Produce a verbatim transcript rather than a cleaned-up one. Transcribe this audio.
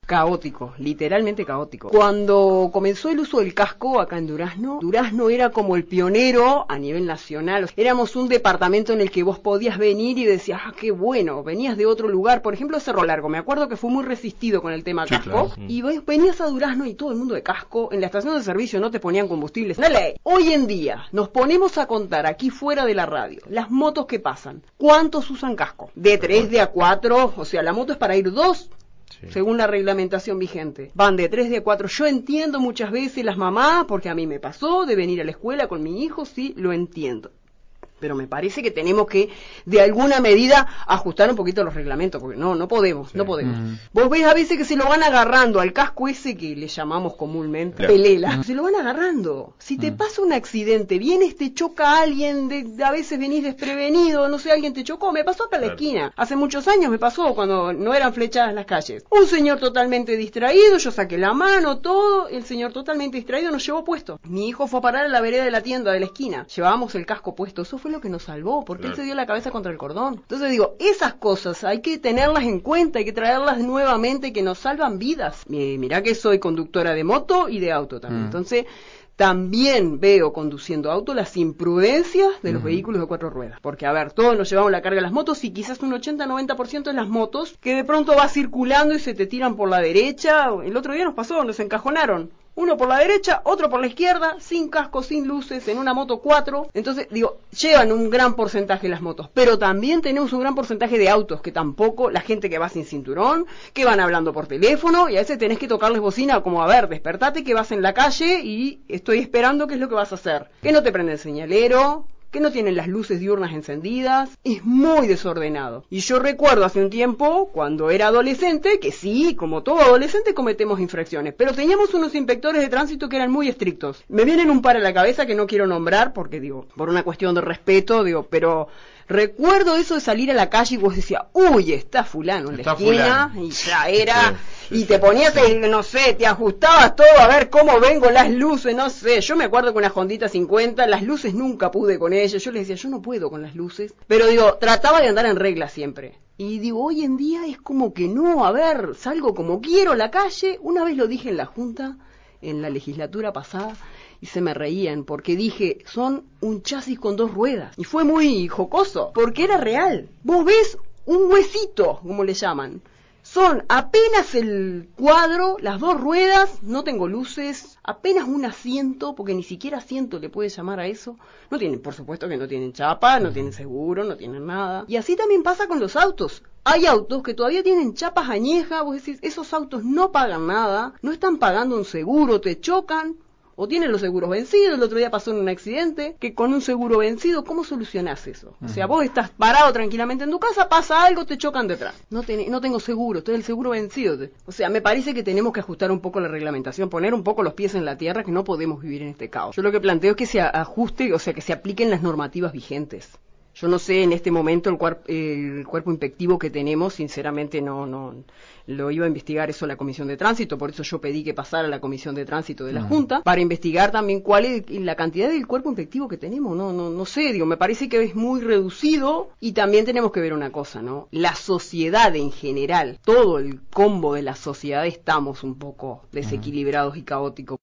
Caótico, literalmente caótico. Cuando comenzó el uso del casco acá en Durazno, Durazno era como el pionero a nivel nacional. Éramos un departamento en el que vos podías venir y decías, ah, qué bueno, venías de otro lugar, por ejemplo Cerro Largo, me acuerdo que fue muy resistido con el tema Sí, casco, claro. y vos venías a Durazno y todo el mundo de casco, en la estación de servicio no te ponían combustibles. Dale, hoy en día nos ponemos a contar aquí fuera de la radio, las motos que pasan, ¿cuántos usan casco? De tres, de a cuatro, o sea, la moto es para ir dos, sí, según la reglamentación vigente. Van de tres, de a cuatro. Yo entiendo muchas veces las mamás, porque a mí me pasó de venir a la escuela con mi hijo, sí, lo entiendo. Pero me parece que tenemos que, de alguna medida, ajustar un poquito los reglamentos, porque no, no podemos, sí. no podemos. Mm. Vos ves a veces que se lo van agarrando al casco ese que le llamamos comúnmente, claro. pelela, mm. se lo van agarrando. Si te mm. pasa un accidente, vienes, te choca alguien, de, de, a veces venís desprevenido, no sé, alguien te chocó, me pasó acá en claro. la esquina. Hace muchos años me pasó cuando no eran flechadas las calles. Un señor totalmente distraído, yo saqué la mano, todo, el señor totalmente distraído nos llevó puesto. Mi hijo fue a parar a la vereda de la tienda de la esquina, llevábamos el casco puesto, eso fue lo que nos salvó, porque claro. él se dio la cabeza contra el cordón. Entonces digo, esas cosas hay que tenerlas en cuenta, hay que traerlas nuevamente, que nos salvan vidas. Eh, mirá que soy conductora de moto y de auto también. Mm. Entonces, también veo conduciendo auto las imprudencias de los uh-huh. vehículos de cuatro ruedas. Porque, a ver, todos nos llevamos la carga de las motos y quizás un ochenta a noventa por ciento de las motos que de pronto va circulando y se te tiran por la derecha. El otro día nos pasó, nos encajonaron. Uno por la derecha, otro por la izquierda, sin casco, sin luces, en una moto cuatro. Entonces, digo, llevan un gran porcentaje las motos, pero también tenemos un gran porcentaje de autos, que tampoco, la gente que va sin cinturón, que van hablando por teléfono, y a veces tenés que tocarles bocina, como, a ver, despertate que vas en la calle y estoy esperando qué es lo que vas a hacer. Que no te prende el señalero, que no tienen las luces diurnas encendidas, es muy desordenado. Y yo recuerdo hace un tiempo, cuando era adolescente, que sí, como todo adolescente cometemos infracciones, pero teníamos unos inspectores de tránsito que eran muy estrictos. Me vienen un par a la cabeza que no quiero nombrar, porque digo, por una cuestión de respeto, digo, pero recuerdo eso de salir a la calle y vos decías, uy, está fulano en la esquina, fulano. Y ya era... Sí. Y te ponías, sí. el, no sé, te ajustabas todo a ver cómo vengo las luces, no sé. Yo me acuerdo con una Hondita cincuenta, las luces nunca pude con ella. Yo les decía, yo no puedo con las luces. Pero digo, trataba de andar en regla siempre. Y digo, hoy en día es como que no, a ver, salgo como quiero a la calle. Una vez lo dije en la Junta, en la legislatura pasada, y se me reían, porque dije, son un chasis con dos ruedas. Y fue muy jocoso, porque era real. Vos ves un huesito, como le llaman. Son apenas el cuadro, las dos ruedas, no tengo luces, apenas un asiento, porque ni siquiera asiento le puedes llamar a eso. No tienen, por supuesto que no tienen chapa, no tienen seguro, no tienen nada. Y así también pasa con los autos. Hay autos que todavía tienen chapas añejas, vos decís, esos autos no pagan nada, no están pagando un seguro, te chocan. O tienen los seguros vencidos, el otro día pasó en un accidente, que con un seguro vencido, ¿cómo solucionás eso? Uh-huh. O sea, vos estás parado tranquilamente en tu casa, pasa algo, te chocan detrás. No, ten, no tengo seguro, estoy el seguro vencido. O sea, me parece que tenemos que ajustar un poco la reglamentación, poner un poco los pies en la tierra, que no podemos vivir en este caos. Yo lo que planteo es que se ajuste, o sea, que se apliquen las normativas vigentes. Yo no sé en este momento el, cuerp, el cuerpo inspectivo que tenemos, sinceramente no, no lo iba a investigar eso la Comisión de Tránsito, por eso yo pedí que pasara a la Comisión de Tránsito de la uh-huh. Junta, para investigar también cuál es la cantidad del cuerpo inspectivo que tenemos, no, no, no sé, digo, me parece que es muy reducido y también tenemos que ver una cosa, ¿no? La sociedad en general, todo el combo de la sociedad estamos un poco desequilibrados uh-huh. y caóticos.